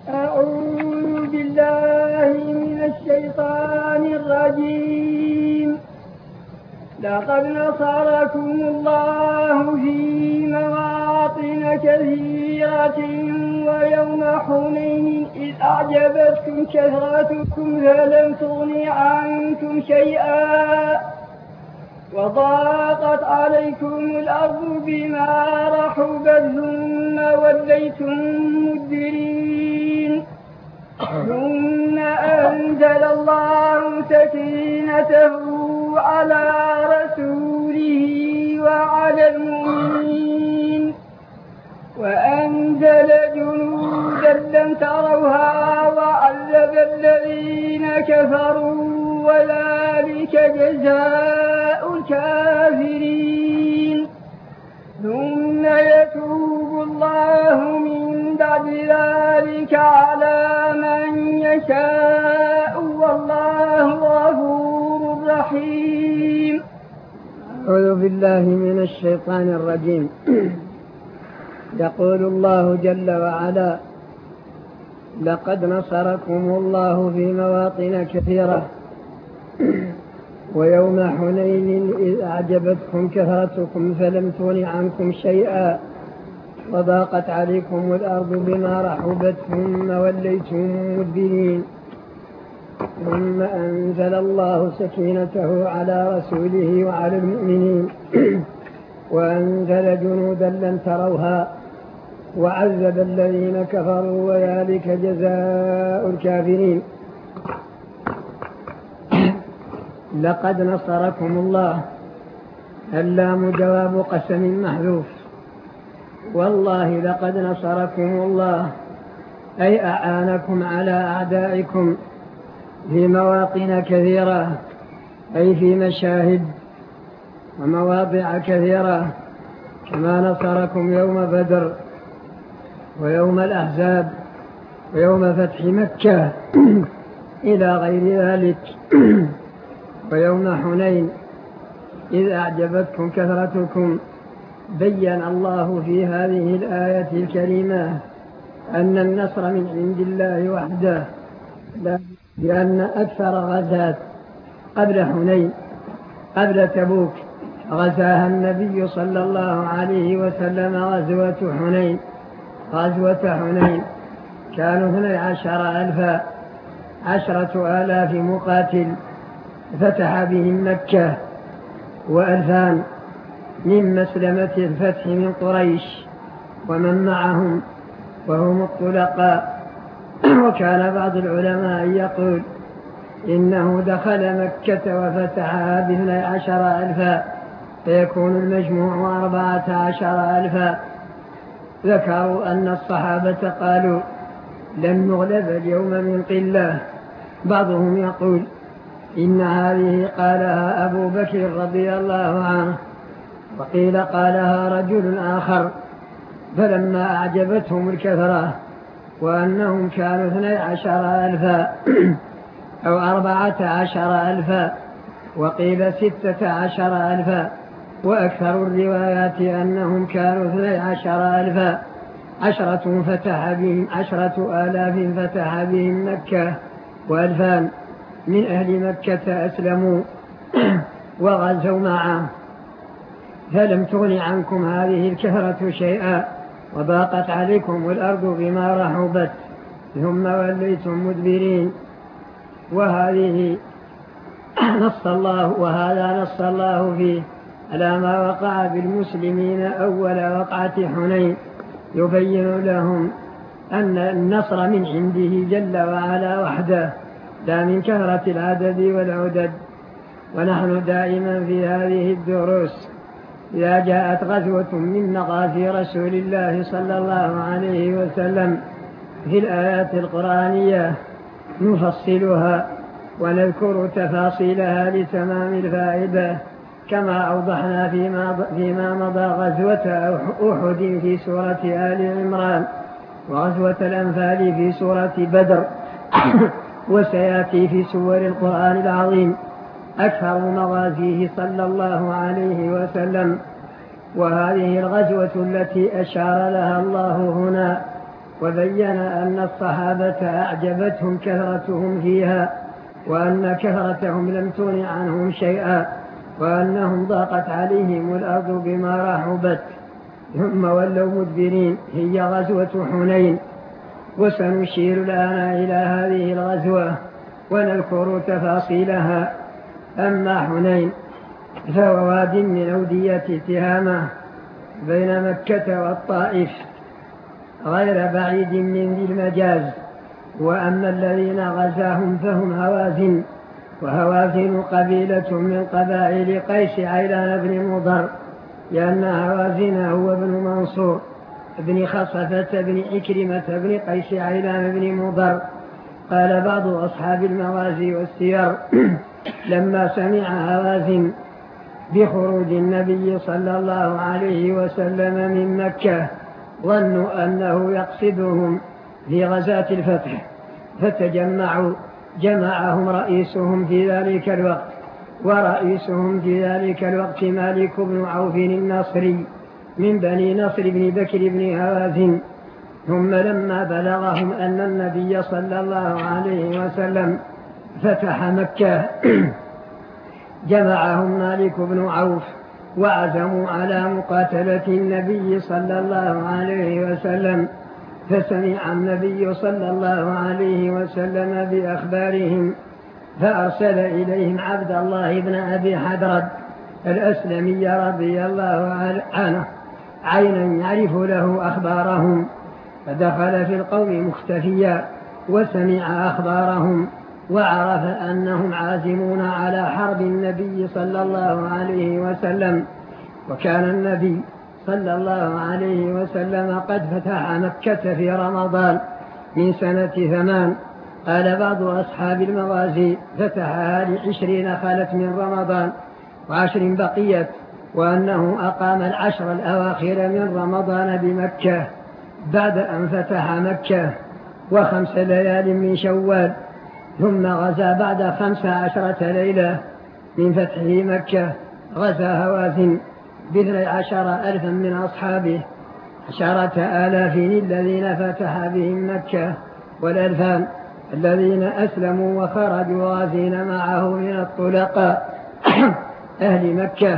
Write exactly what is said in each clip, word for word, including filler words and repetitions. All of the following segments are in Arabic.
أعوذ بالله من الشيطان الرجيم. لقد نصركم الله في مواطن كثيرة ويوم حنين إذ أعجبتكم كثرتكم فلم تغن عنكم شيئا وضاقت عليكم الأرض بما رحبت ثم وليتم مدبرين ثم أنزل الله سكينته على رسوله وعلى المؤمنين وأنزل جنودا لم تروها وعذب الذين كفروا وذلك جزاء الكافرين ثم يتوب الله من بعد ذلك على من يشاء والله غفور رحيم. أعوذ بالله من الشيطان الرجيم. يقول الله جل وعلا: لقد نصركم الله في مواطن كثيرة ويوم حنين إذ أعجبتكم كثرتكم فلم تغن عنكم شيئا وضاقت عليكم الأرض بما رحبت ثم وليتم مدبرين ثم أنزل الله سكينته على رسوله وعلى المؤمنين وأنزل جنودا لم تروها وعذب الذين كفروا وذلك جزاء الكافرين. لقد نصركم الله، اللام جواب قسم محذوف. والله لقد نصركم الله أي أعانكم على أعدائكم في مواطن كثيرة، أي في مشاهد ومواضع كثيرة، كما نصركم يوم بدر ويوم الأحزاب ويوم فتح مكة إلى غير ذلك، ويوم حنين إذ أعجبتكم كثرتكم. بيّن الله في هذه الآية الكريمة أن النصر من عند الله وحده، لأن أكثر غزات قبل حنين قبل تبوك غزاها النبي صلى الله عليه وسلم غزوة حنين. غزوة حنين كانوا اثني عشر ألفا، عشرة آلاف مقاتل فتح بهم مكة، وألفان من مسلمة الفتح من قريش ومن معهم وهم الطلقاء. وكان بعض العلماء يقول إنه دخل مكة وفتحها باثني عشر ألفا فيكون المجموع أربعة عشر ألفا. ذكروا أن الصحابة قالوا لن نغلب اليوم من قلة. بعضهم يقول إن هذه قالها أبو بكر رضي الله عنه، وقيل قالها رجل آخر فلما أعجبتهم الكثرة وأنهم كانوا اثني عشر ألفا أو أربعة عشر ألفا، وقيل ستة عشر ألفا، وأكثر الروايات أنهم كانوا اثني عشر ألفا. عشرة فتح بهم عشرة آلاف فتح بهم مكة، وألفان من أهل مكة أسلموا وغزوا معه. فلم تغن عنكم هذه الكثرة شيئا وضاقت عليكم الأرض بما رحبت ثم وليتم مدبرين. وهذه نص الله وهذا نص الله فيه على ما وقع بالمسلمين أول وقعة حنين، يبين لهم أن النصر من عنده جل وعلا وحده لا من كثرة العدد والعدد. ونحن دائما في هذه الدروس إذا جاءت غزوة من مغازي رسول الله صلى الله عليه وسلم في الآيات القرآنية نفصلها ونذكر تفاصيلها لتمام الفائدة، كما أوضحنا فيما, فيما مضى غزوة أحد في سورة آل عمران، وغزوة الأنفال في سورة بدر، وسيأتي في سور القرآن العظيم أكثر مغازيه صلى الله عليه وسلم. وهذه الغزوة التي أشار لها الله هنا وبين أن الصحابة أعجبتهم كثرتهم فيها، وأن كثرتهم لم تغن عنهم شيئا، وأنهم ضاقت عليهم الأرض بما رحبت، ثم ولوا مدبرين. هي غزوة حنين. وسنشير الآن إلى هذه الغزوة ونذكر تفاصيلها. أما حنين فهو واد من أودية تهامة بين مكة والطائف، غير بعيد من ذي المجاز. وأما الذين غزاهم فهم هوازن، وهوازن قبيلة من قبائل قيس عيلان بن مضر، لأن هوازن هو ابن منصور ابن خصفة بن عكرمة بن قيس عيلان بن مضر. قال بعض أصحاب المغازي والسير لما سمع هوازن بخروج النبي صلى الله عليه وسلم من مكة ظنوا أنه يقصدهم في غزاة الفتح، فتجمعوا. جمعهم رئيسهم في ذلك الوقت، ورئيسهم في ذلك الوقت مالك بن عوف النصري من بني نصر بن بكر بن هوازن. ثم لما بلغهم أن النبي صلى الله عليه وسلم فتح مكة جمعهم مالك بن عوف وعزموا على مقاتلة النبي صلى الله عليه وسلم. فسمع النبي صلى الله عليه وسلم بأخبارهم، فأرسل إليهم عبد الله بن أبي حدرد الأسلمي رضي الله عنه عينا يعرف له أخبارهم، فدخل في القوم مختفيا وسمع أخبارهم، وعرف أنهم عازمون على حرب النبي صلى الله عليه وسلم. وكان النبي صلى الله عليه وسلم قد فتح مكة في رمضان من سنة ثمان. قال بعض أصحاب المغازي فتحها لعشرين خلت من رمضان وعشر بقيت، وأنه أقام العشر الأواخر من رمضان بمكة بعد أن فتح مكة وخمس ليال من شوال، ثم غزا بعد خمس عشرة ليلة من فتحه مكة. غزا هوازن باثني عشر ألفا من أصحابه، عشرة آلاف الذين فتح بهم مكة، والألفان الذين أسلموا وخرجوا غازين معه من الطلقاء أهل مكة.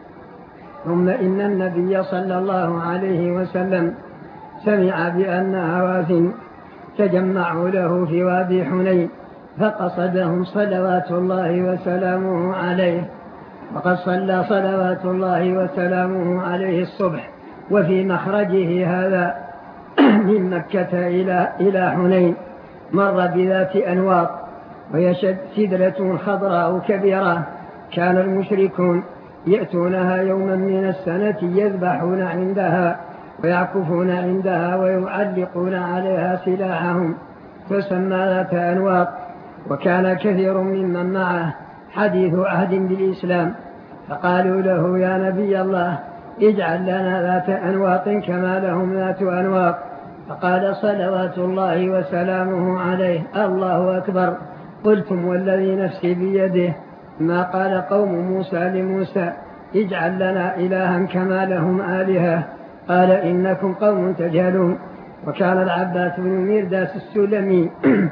ثم إن النبي صلى الله عليه وسلم سمع بأن هوازن تجمعوا له في وادي حنين، فقصدهم صلوات الله وسلامه عليه. وقد صلى صلوات الله وسلامه عليه الصبح وفي مخرجه هذا من مكة إلى إلى حنين مر بذات أنواط، وهي سدرة خضراء كبيرة. كان المشركون يأتونها يوما من السنة يذبحون عندها ويعكفون عندها ويعلقون عليها سلاحهم، تسمى ذات أنواط. وكان كثير ممن معه حديث عهد بالإسلام، فقالوا له يا نبي الله اجعل لنا ذات أنواط كما لهم ذات أنواط. فقال صلوات الله وسلامه عليه الله أكبر. قلتم والذي نفسي بيده ما قال قوم موسى لموسى اجعل لنا إلها كما لهم آلهة، قال إنكم قوم تجهلون. وكان العباس بن مرداس السلمي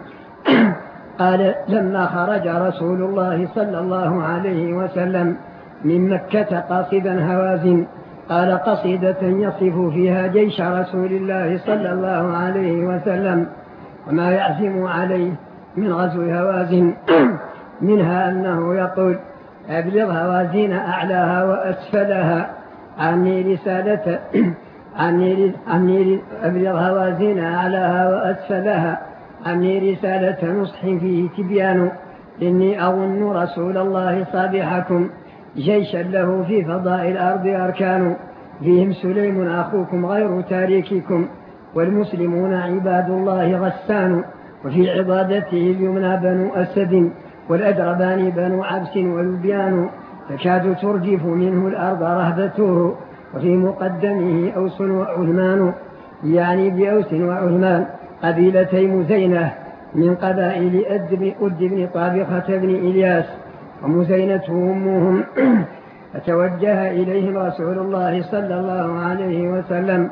قال لما خرج رسول الله صلى الله عليه وسلم من مكة قاصدا هوازن، قال قصيدة يصف فيها جيش رسول الله صلى الله عليه وسلم وما يعزم عليه من غزو هوازن. منها أنه يقول أبلغ هوازن أعلاها وأسفلها عني رسالة عني عني أبلغ هوازن أعلاها وأسفلها عني رسالة نصح فيه تبيان، إني أظن رسول الله صابحكم جيشا له في فضاء الأرض أركان، فيهم سليم أخوكم غير تاريككم، والمسلمون عباد الله غسان، وفي عبادته اليمنى بنو أسد والأدربان بنو عبس ولبيان، تكاد ترجف منه الأرض رهبته، وفي مقدمه أوس وعثمان، يعني بأوس وعثمان قبيلتي مزينة من قبائل أد بن طابخة بن إلياس، ومزينة أمهم. فتوجه إليهم رسول الله صلى الله عليه وسلم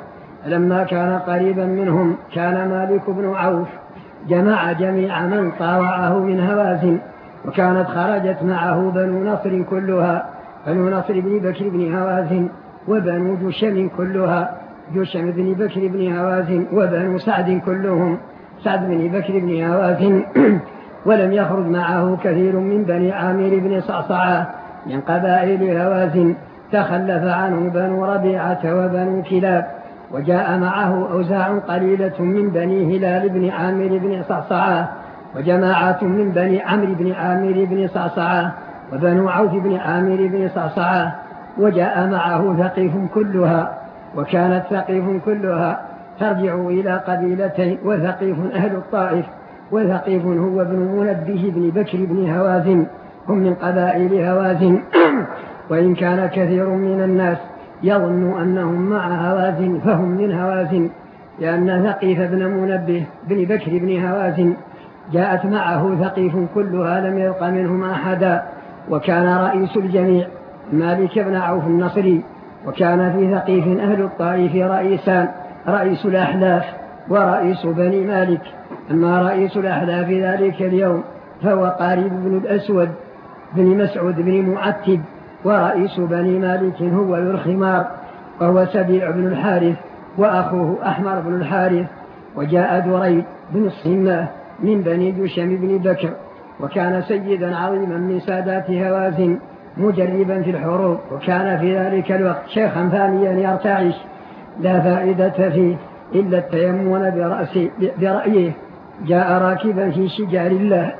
لما كان قريبا منهم كان مالك بن عوف جمع جميع من طاوعه من هوازن، وكانت خرجت معه بنو نصر كلها، بنو نصر بن بكر بن هوازن، وبنو جشم كلها، جشم بن بكر بن هوازن، وبنو سعد كلهم، سعد بن بكر بن هوازن. ولم يخرج معه كثير من بني عامر بن صعصعة من قبائل هوازن، تخلف عنه بنو ربيعة وبنو كلاب. وجاء معه أوزاع قليلة من بني هلال بن عامر بن صعصعة، وجماعة من بني عمرو بن عامر بن صعصعة، وبنو عوف بن عامر بن صعصعة. وجاء معه ثقيف كلها، وكانت ثقيف كلها ترجع إلى قبيلتين، وثقيف أهل الطائف، وثقيف هو ابن منبه بن بكر بن هوازن، هم من قبائل هوازن. وإن كان كثير من الناس يظن أنهم مع هوازن فهم من هوازن، لأن ثقيف بن منبه بن بكر بن هوازن جاءت معه ثقيف كلها لم يبق منهم أحدا. وكان رئيس الجميع مالك بن عوف النصري، وكان في ثقيف أهل الطائف رئيسان، رئيس الأحلاف ورئيس بني مالك. أما رئيس الأحلاف في ذلك اليوم فهو قارب بن الأسود بن مسعود بن معتب، ورئيس بني مالك هو ذو الخمار وهو سبيع بن الحارث، وأخوه أحمر بن الحارث. وجاء دريد بن الصمة من بني جشم بن بكر، وكان سيدا عظيما من سادات هوازن مجربا في الحروب، وكان في ذلك الوقت شيخا ثانيا يرتعش لا فائدة فيه إلا التيمون برأيه. جاء راكبا في شجار الله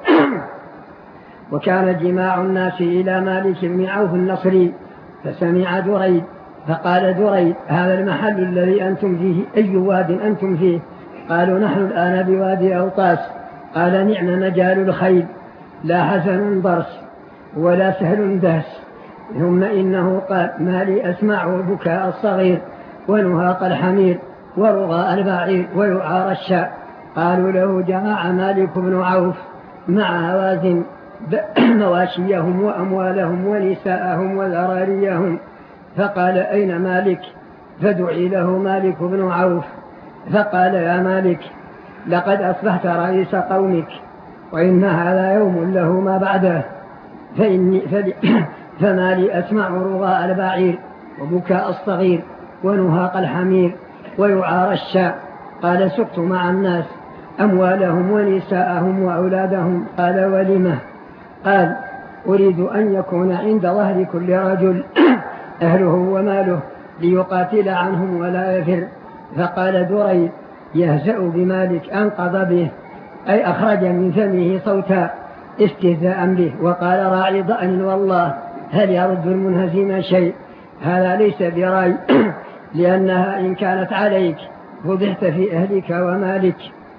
وكان جماع الناس إلى مالك بن عوف النصري، فسمع دريد فقال دريد: هذا المحل الذي أنتم فيه أي واد أنتم فيه؟ قالوا: نحن الآن بوادي أوطاس. قال: نعم مجال الخيل، لا حسن ضرس ولا سهل دهس. ثم إنه قال: ما لي أسمع بكاء الصغير ونهاق الحمير ورغاء البعير ويعار الشاء. قالوا له: جمع مالك بن عوف مع هوازن مواشيهم وأموالهم ونساءهم وذراريهم. فقال: أين مالك؟ فدعي له مالك بن عوف فقال: يا مالك، لقد أصبحت رئيس قومك، وإن هذا يوم له ما بعده، فإني فما لي أسمع رغاء البعير وبكاء الصغير ونهاق الحمير ويعار الشاء. قال: سقت مع الناس أموالهم ونساءهم وأولادهم. قال: ولمه؟ قال: أريد أن يكون عند ظهر كل رجل أهله وماله ليقاتل عنهم ولا يفر. فقال دريد: يهزأ بمالك أنقض به، أي أخرج من فمه صوتا استهزاء به، وقال: راعي ضأن والله هل يرد المنهزم شيء؟ هذا ليس براي لأنها إن كانت عليك فضحت في أهلك ومالك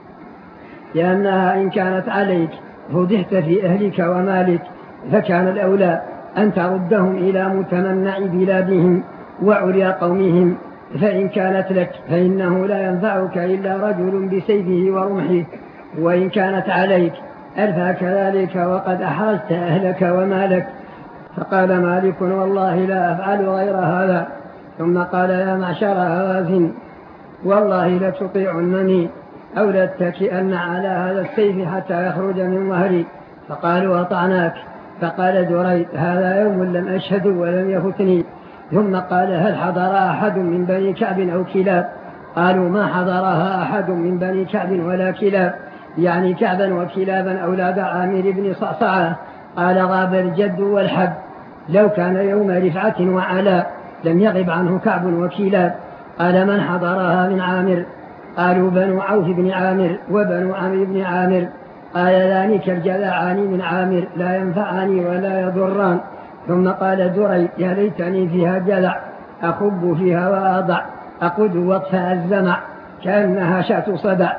لأنها إن كانت عليك فضحت في أهلك ومالك فكان الأولى أن تردهم إلى متمنع بلادهم وعليا قومهم، فإن كانت لك فإنه لا ينفعك إلا رجل بسيفه ورمحه، وإن كانت عليك ألفى كذلك وقد أحرجت أهلك ومالك. فقال مالك: والله لا أفعل غير هذا. ثم قال: يا معشر هوازن، والله لتطيعنني أو لاتكئن على هذا السيف حتى يخرج من ظهري. فقالوا: أطعناك. فقال دريد: هذا يوم لم أشهد ولم يفتني. ثم قال: هل حضر أحد من بني كعب أو كلاب؟ قالوا: ما حضرها أحد من بني كعب ولا كلاب، يعني كعبا وكلابا أولاد عامر بن صعصعة. قال: غاب الجد والحب، لو كان يوم رفعة وعلا لم يغب عنه كعب وكلاب. قال: من حضرها من عامر؟ قالوا: بنو عوف بن عامر وبنو عمرو بن عامر. قال: ذلك الجذعان من عامر لا ينفعاني ولا يضران. ثم قال دريد: يا ليتني فيها جذع أخب فيها وأضع أقود وطفاء الزمع كأنها شاة صدع.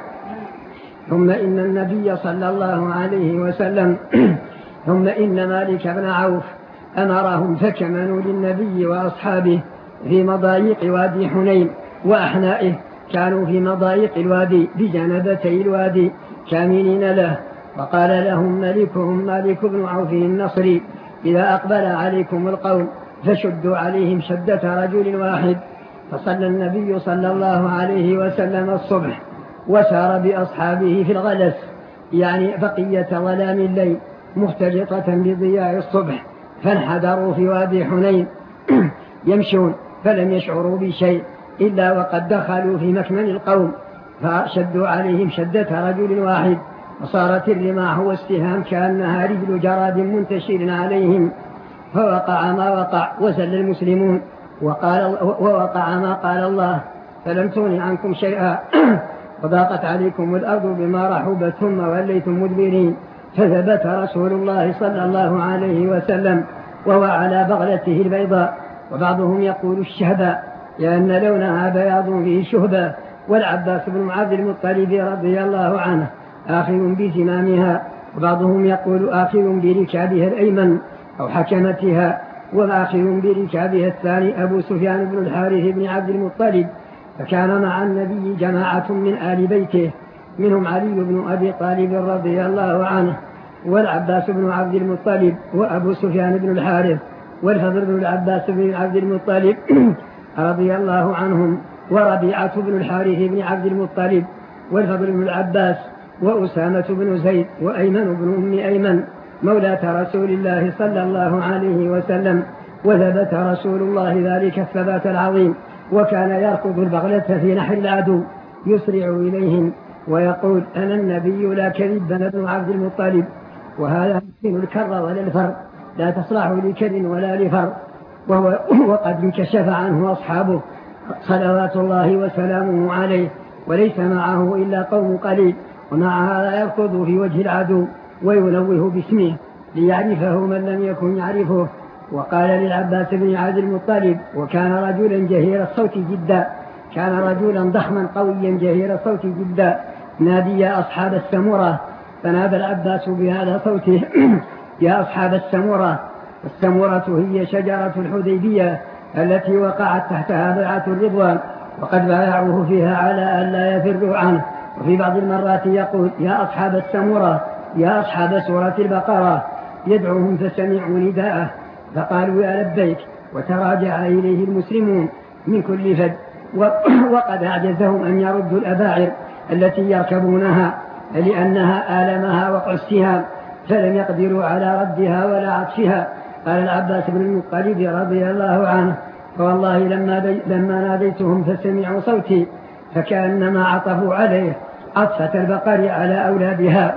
ثم إن النبي صلى الله عليه وسلم ثم إن مالك بن عوف أمرهم فكمنوا للنبي وأصحابه في مضايق وادي حنين وأحنائه، كانوا في مضايق الوادي بجانبتي الوادي كامنين له. وقال لهم ملكهم مالك بن عوف النصري: إذا أقبل عليكم القوم فشدوا عليهم شدة رجل واحد، فصلى النبي صلى الله عليه وسلم الصبح وسار بأصحابه في الغلس، يعني بقية ظلام الليل مختلطة بضياء الصبح، فانحدروا في وادي حنين يمشون، فلم يشعروا بشيء إلا وقد دخلوا في مكمن القوم، فشدوا عليهم شدة رجل واحد، وصارت الرماح والسهام كأنها رجل جراد منتشر عليهم، فوقع ما وقع وزل المسلمون، وقال ووقع ما قال الله فلم تغن عنكم شيئا وضاقت عليكم الأرض بما رحبت ثم وليتم مدبرين. فثبت رسول الله صلى الله عليه وسلم وهو على بغلته البيضاء، وبعضهم يقول الشهباء لأن لونها بياض فيه شهبة، والعباس بن عبد المطلب رضي الله عنه آخذ بزمامها، وبعضهم يقول آخذ بركابها الأيمن أو حكمتها، وآخذ بركابها الثاني أبو سفيان بن الحارث بن عبد المطلب. فكان مع النبي جماعة من آل بيته، منهم علي بن أبي طالب رضي الله عنه، والعباس بن عبد المطلب، وأبو سفيان بن الحارث، والفضل بن العباس بن عبد المطلب رضي الله عنهم، وربيعة بن الحارث بن عبد المطلب، والفضل بن العباس، وأسامة بن زيد، وأيمن بن أم أيمن مولاة رسول الله صلى الله عليه وسلم. وثبت رسول الله ذلك الثبات العظيم، وكان يركض البغلة في نحر العدو يسرع إليهم ويقول أنا النبي لا كذب بن عبد المطلب، وهذا يمكن الكر ولا الفر، لا تصلح لكر ولا لفر، وهو وقد انكشف عنه أصحابه صلوات الله وسلامه عليه، وليس معه إلا قوم قليل، ومع هذا يركض في وجه العدو وينوه باسمه ليعرفه من لم يكن يعرفه. وقال للعباس بن عبد المطلب، وكان رجلا جهير الصوت جدا، كان رجلا ضخما قويا جهير الصوت جدا، نادي يا أصحاب السمرة، فنادى العباس بهذا صوته يا أصحاب السمرة. السمرة هي شجرة الحديبية التي وقعت تحتها بيعة الرضوان، وقد بايعوه فيها على أن لا يفروا عنه. وفي بعض المرات يقول يا أصحاب السمرة، يا أصحاب سورة البقرة، يدعوهم فسمعوا نداءه فقالوا يا لبيك، وتراجع إليه المسلمون من كل فج، وقد أعجزهم أن يردوا الأباعر التي يركبونها لأنها آلمها وقع السهام، فلم يقدروا على ردها ولا عطفها. قال العباس بن المطلب رضي الله عنه فوالله لما, لما ناديتهم فسمعوا صوتي فكأنما عطفوا عليه عطفة البقر على أولادها.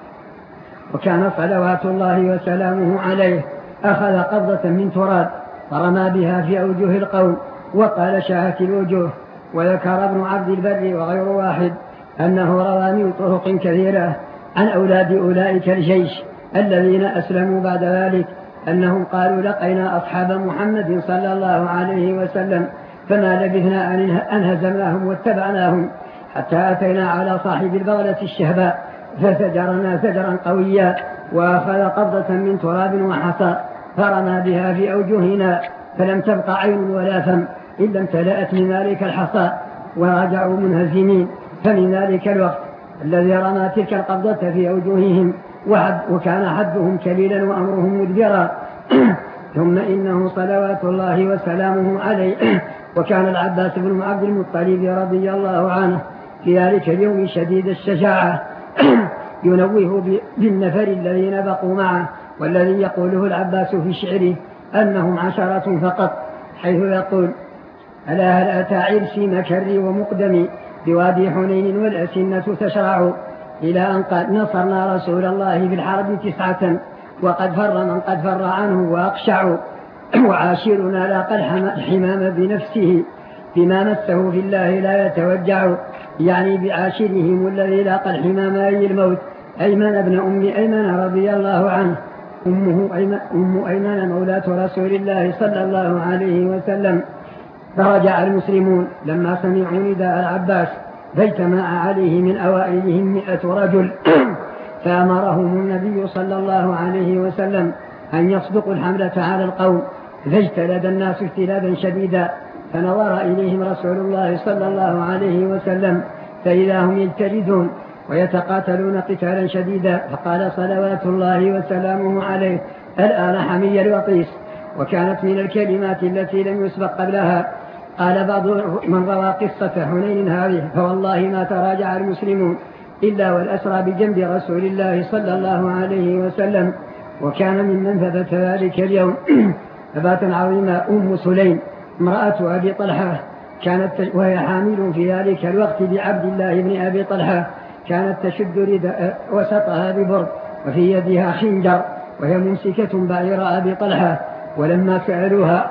وكان صلوات الله وسلامه عليه أخذ قبضة من تراب فرمى بها في أوجه القوم وقال شاهت الوجوه. وذكر ابن عبد البر وغير واحد أنه روى من طرق كثيرة عن أولاد أولئك الجيش الذين أسلموا بعد ذلك أنهم قالوا لقينا أصحاب محمد صلى الله عليه وسلم فما لبثنا أن هزمناهم واتبعناهم حتى أتينا على صاحب البغلة الشهباء فسجرنا سجرا قويا وأخذ قبضة من تراب وحصى فرمى بها في أوجهنا فلم تبق عين ولا فم إلا امتلأت من ذلك الحصى ورجعوا منهزمين. فمن ذلك الوقت الذي رمى تلك القبضة في أوجههم وكان حدهم كليلا وأمرهم مدبرا. ثم إنه صلوات الله وسلامه عليه وكان العباس بن عبد المطلب رضي الله عنه في ذلك اليوم شديد الشجاعة ينوه بالنفر الذين بقوا معه، والذي يقوله العباس في شعره أنهم عشرة فقط، حيث يقول ألا هل أتى عرسي مكري ومقدمي بوادي حنين والأسنة تشرع إلى أن قد نصرنا رسول الله في الحرب تسعة وقد فر من قد فر عنه وأقشع وعاشرنا لاقى الحمام بنفسه بما مسه في الله لا يتوجع، يعني بعاشرهم الذي لاقى الحمام أي الموت أيمن بن أم أيمن رضي الله عنه. أمه أيمن, أم أيمن مولاة رسول الله صلى الله عليه وسلم. فرجع المسلمون لما سمعوا نداء العباس فاجتمع عليه من أوائلهم مئة رجل فأمرهم النبي صلى الله عليه وسلم أن يصدقوا الحملة على القوم، فاجتلد الناس اجتلادا شديدا، فنظر إليهم رسول الله صلى الله عليه وسلم فإذا هم يجتلدون ويتقاتلون قتالا شديدا، فقال صلوات الله وسلامه عليه الآن حمي الوطيس. وكانت من الكلمات التي لم يسبق قبلها قال بعض من روى قصة حنين هذه فوالله ما تراجع المسلمون إلا والأسرى بجنب رسول الله صلى الله عليه وسلم. وكان ممن ثبت ذلك اليوم ثباتا عظيما أم سليم امرأة أبي طلحة كانت وهي حامل في ذلك الوقت بعبد الله بن أبي طلحة، كانت تشد رداء وسطها ببرد وفي يدها خنجر وهي ممسكة بعير أبي طلحة. ولما سألوها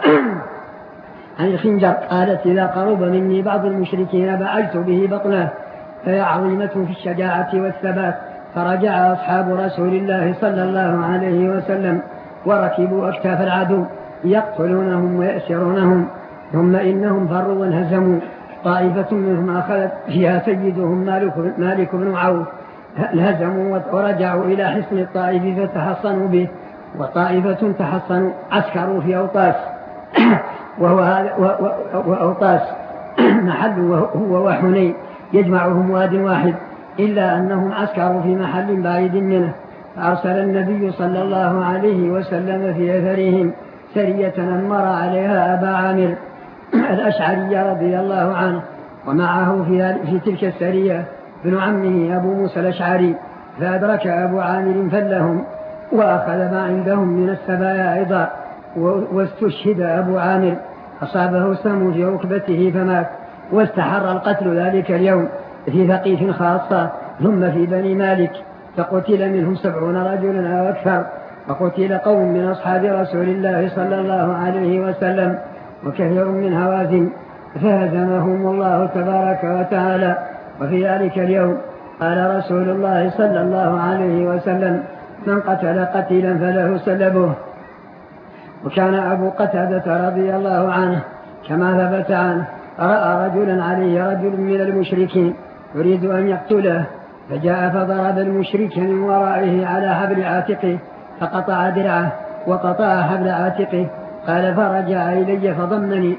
عن الخنجر قالت إذا قرب مني بعض المشركين بعلت به بطنه، فهي عظيمة في الشجاعة والثبات. فرجع أصحاب رسول الله صلى الله عليه وسلم وركبوا أكتاف العدو يقتلونهم ويأسرونهم، ثم إنهم فروا وانهزموا. طائفة منهم أخذت فيها سيدهم مالك بن عوف، انهزموا ورجعوا إلى حصن الطائف فتحصنوا به، وطائفة تحصنوا عسكروا في أوطاس وهو وأوطاس محل هو وحنين يجمعهم واد واحد، إلا أنهم عسكروا في محل بعيد منه. فأرسل النبي صلى الله عليه وسلم في أثرهم سرية أمر عليها أبا عامر الأشعري رضي الله عنه، ومعه في, في تلك السرية ابن عمه أبو موسى الأشعري، فأدرك أبو عامر فلهم وأخذ ما عندهم من السبايا أيضا، واستشهد أبو عامر أصابه سهم في ركبته فمات. واستحر القتل ذلك اليوم في ثقيف خاصة ثم في بني مالك، فقتل منهم سبعون رجلا أو أكثر، وقتل قوم من أصحاب رسول الله صلى الله عليه وسلم وكثير من هوازن فهزمهم الله تبارك وتعالى. وفي ذلك اليوم قال رسول الله صلى الله عليه وسلم من قتل قتيلا فله سلبه. وكان أبو قتادة رضي الله عنه كما ثبت عنه رأى رجلا عليه رجل من المشركين يريد أن يقتله، فجاء فضرب المشرك من ورائه على حبل عاتقه فقطع درعه وقطع حبل عاتقه. قال فرجع إلي فضمني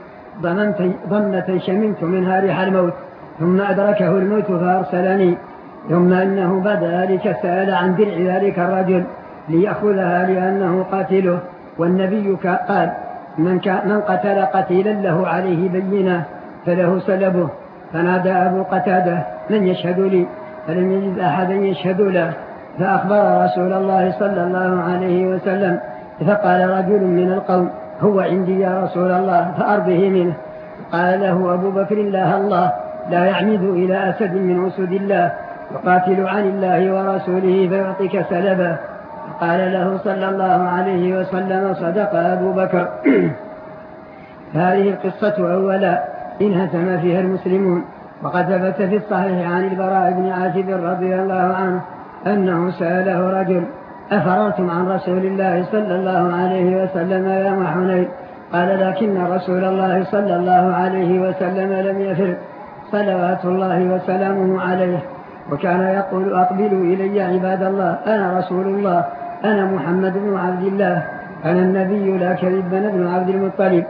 ضمة شممت منها ريح الموت، ثم أدركه الموت فأرسلني. ثم إنه بعد ذلك سأل عن درع ذلك الرجل ليأخذها لأنه قاتله، والنبي قال من, من قتل قتيلا له عليه بينة فله سلبه. فنادى أبو قتادة من يشهد لي؟ فلم يجد أحدا يشهد له، فأخبر رسول الله صلى الله عليه وسلم، فقال رجل من القوم هو عندي يا رسول الله فأرضه منه. قال له أبو بكر الله الله لا يعمد إلى أسد من أسد الله يقاتل عن الله ورسوله فيعطيك سلبه. قال له صلى الله عليه وسلم صدق أبو بكر. هذه القصة أولا انهزم فيها المسلمون. وقد ثبت في الصحيح عن البراء بن عازب رضي الله عنه أنه سأله رجل أفررتم عن رسول الله صلى الله عليه وسلم يوم حنين؟ قال لكن رسول الله صلى الله عليه وسلم لم يفر صلوات الله وسلامه عليه. وكان يقول أقبلوا إلي عباد الله أنا رسول الله أنا محمد بن عبد الله أنا النبي لا كذب بن عبد المطلب.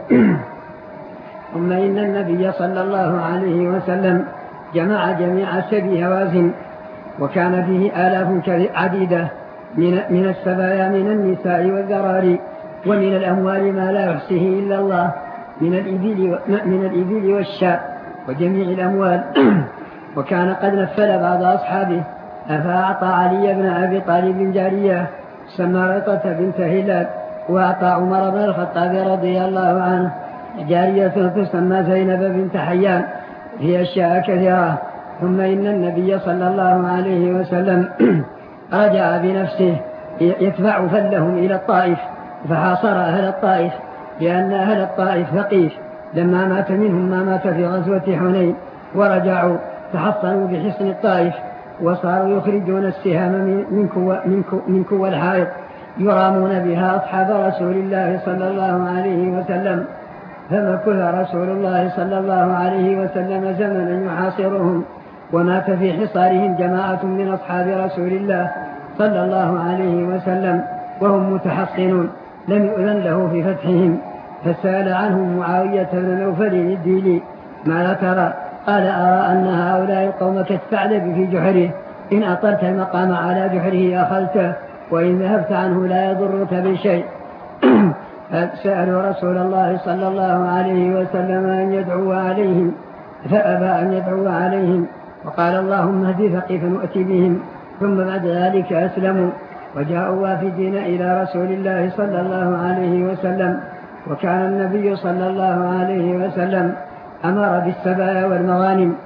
ثم إن النبي صلى الله عليه وسلم جمع جميع سبي هوازن، وكان فيه آلاف عديدة من السبايا من النساء والذراري ومن الأموال ما لا يحصيه إلا الله من الإبل, من الإبل والشاء وجميع الأموال. وكان قد نفل بعض أصحابه فأعطى علي بن أبي طالب جارية سمارطة بنت هلال، وأعطى عمر بن الخطاب رضي الله عنه جارية تسمى زينب بنت حيان في أشياء كثيرة. ثم إن النبي صلى الله عليه وسلم رجع بنفسه يتبع فلهم إلى الطائف فحاصر أهل الطائف، لأن أهل الطائف ثقيف لما مات منهم ما مات في غزوة حنين، ورجعوا تحصنوا بحصن الطائف وصاروا يخرجون السهام من كوى, من كوى, من كوى الحائط يرامون بها أصحاب رسول الله صلى الله عليه وسلم. فمكث رسول الله صلى الله عليه وسلم زمنا يحاصرهم، ومات في حصارهم جماعة من أصحاب رسول الله صلى الله عليه وسلم وهم متحصنون لم يؤذن له في فتحهم. فسأل عنهم معاوية بن نوفل الديلي ماذا ترى؟ قال أرى أن هؤلاء القوم كالثعلب في جحره، إن أطلت المقام على جحره أخذته، وإن ذهبت عنه لا يضرك بشيء. سألوا رسول الله صلى الله عليه وسلم أن يدعو عليهم فأبى أن يدعو عليهم، وقال اللهم اهد ثقيفا وأتي بهم. ثم بعد ذلك أسلموا وجاءوا وافدين إلى رسول الله صلى الله عليه وسلم. وكان النبي صلى الله عليه وسلم أمر بالسبايا والمغانم،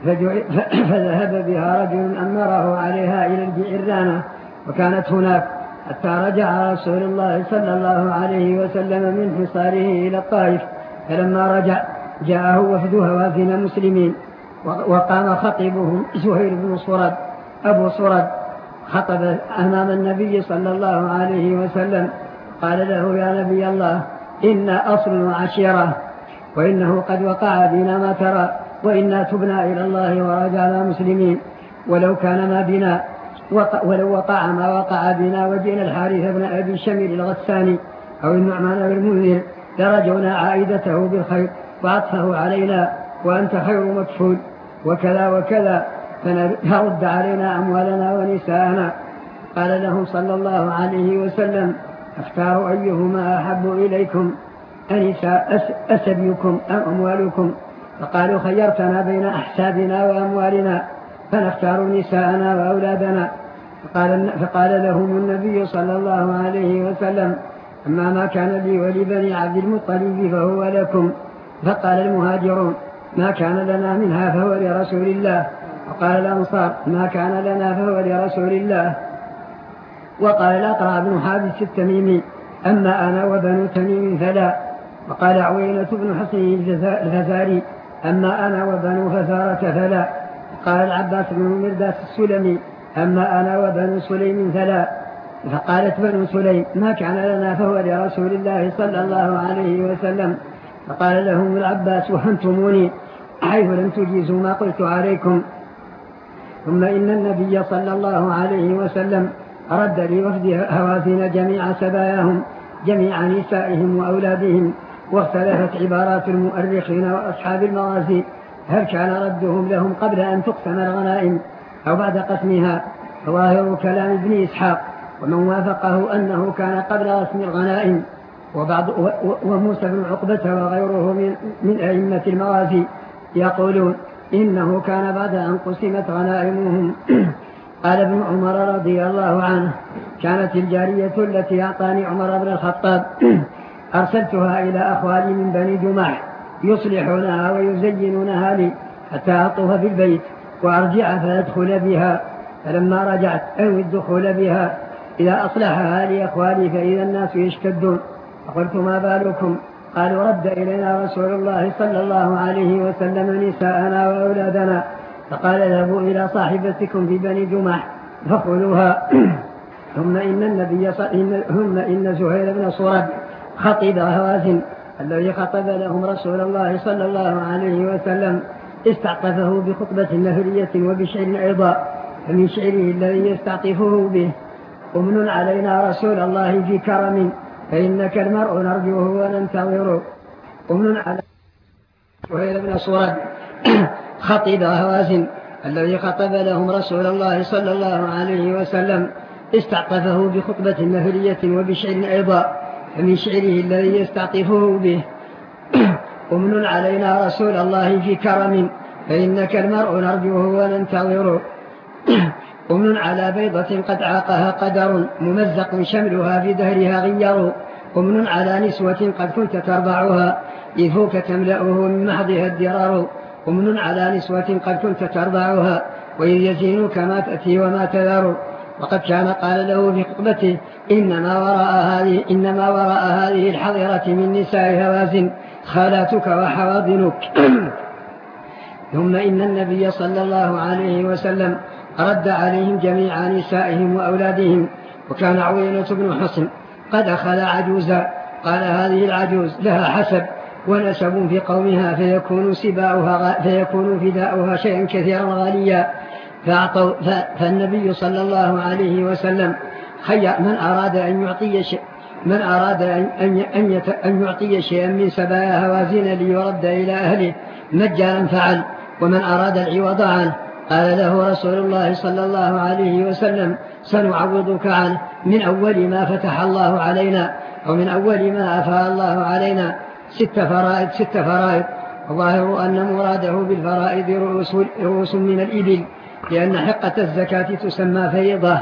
فذهب بها رجل أمره عليها إلى الجعرانة وكانت هناك حتى رجع رسول الله صلى الله عليه وسلم من حصاره إلى الطائف. فلما رجع جاءه وفد هوازن مسلمين، وقام خطيبهم زهير بن صرد أبو صرد خطب أمام النبي صلى الله عليه وسلم، قال له يا نبي الله إنا أصل وعشيرة، وإنه قد وقع بنا ما ترى، وإنا تبنا إلى الله ورجعنا مسلمين، ولو كان ما بنا وقع ولو وقع ما وقع بنا وجئنا الحارث بن أبي شميل الغساني أو النعمان المنذر لرجونا عائدته بالخير وعطفه علينا، وأنت خير مكفول، وكذا وكذا، فنرد علينا أموالنا ونساءنا. قال لهم صلى الله عليه وسلم اختاروا أيهما أحب إليكم أنساء أسبيكم أم أموالكم؟ فقالوا خيرتنا بين أحسابنا وأموالنا، فنختار نساءنا وأولادنا. فقال, فقال لهم النبي صلى الله عليه وسلم أما ما كان لي ولبني عبد المطلب فهو لكم. فقال المهاجرون ما كان لنا منها فهو لرسول الله. وقال الأنصار ما كان لنا فهو لرسول الله. وقال الأقرع بن حابس التميمي أما أنا وبنو تميم فلا. وقال عوينة بن حصن الفزاري أما أنا وبنو فزارة فلا. قال العباس بن مرداس السلمي أما أنا وبنو سليم فلا. فقالت بنو سليم ما كان لنا فهو لرسول الله صلى الله عليه وسلم. فقال لهم العباس وهنتموني حيث لم تجيزوا ما قلت عليكم. ثم إن النبي صلى الله عليه وسلم رد لوفد هوازن جميع سباياهم جميع نسائهم وأولادهم. واختلفت عبارات المؤرخين وأصحاب المغازي هل كان ردهم لهم قبل أن تقسم الغنائم أو بعد قسمها. ظاهر كلام ابن إسحاق ومن وافقه أنه كان قبل قسم الغنائم. وبعض وموسى بن عقبة وغيره من, من أئمة المغازي يقولون إنه كان بعد أن قسمت غنائمهم. قال ابن عمر رضي الله عنه كانت الجارية التي أعطاني عمر بن الخطاب أرسلتها إلى أخوالي من بني جماح يصلحونها ويزينونها لي حتى أطوف بالبيت وأرجع فأدخل بها. فلما رجعت أو الدخول بها إذا أصلحها لأخوالي فإذا الناس يشتدون. فقلت ما بالكم؟ قالوا رد إلينا رسول الله صلى الله عليه وسلم نساءنا وأولادنا، فقال اذهبوا إلى صاحبتكم في بني جماح فخذوها. ثم إن النبي ثم إن زهير بن صرد خطيب هوازن الذي خطب لهم رسول الله صلى الله عليه وسلم استعطفه بخطبة نهرية وبشعر أيضا، فمن شعره الذي يستعطفه به أمن علينا رسول الله في كرم فإنك المرء نرجوه وننتظره. أمن على زهير بن صرد خطيب هوازن الذي خطب لهم رسول الله صلى الله عليه وسلم استعطفه بخطبة نهرية وبشعر أيضا، فمن شعره الذي يستعطفه به أمن علينا رسول الله في كرم فإنك المرء نرجوه وننتظره. أمن على بيضة قد عاقها قدر ممزق شملها في دهرها غير. أمن على نسوة قد كنت ترضعها إذ فوك تملأه من محضها الدرار. أمن على نسوة قد كنت ترضعها وإذ يزينك ما تأتي وما تذر. وقد كان قال له في خطبته إنما وراء هذه, إنما وراء هذه الحضرة من نساء هوازن خالاتك وحواضنك. ثم إن النبي صلى الله عليه وسلم رد عليهم جميع نسائهم وأولادهم. وكان عوينة بن حصن قد أخذ عجوزا، قال هذه العجوز لها حسب ونسب في قومها فيكون سباؤها فيكون فداؤها شيئا كثيرا غاليا. فأعطوا فالنبي صلى الله عليه وسلم خير من أراد أن يعطي شيء من أراد أن أن يعطي شيئا من سبايا هوازن ليرد إلى أهله مجانا فعل، ومن أراد العوض عنه قال له رسول الله صلى الله عليه وسلم سنعوضك عنه من أول ما فتح الله علينا. ومن أول ما أفاء الله علينا ست فرائض ست فرائض وظاهر أن مراده بالفرائض رؤوس, رؤوس من الإبل لأن حقة الزكاة تسمى فريضة.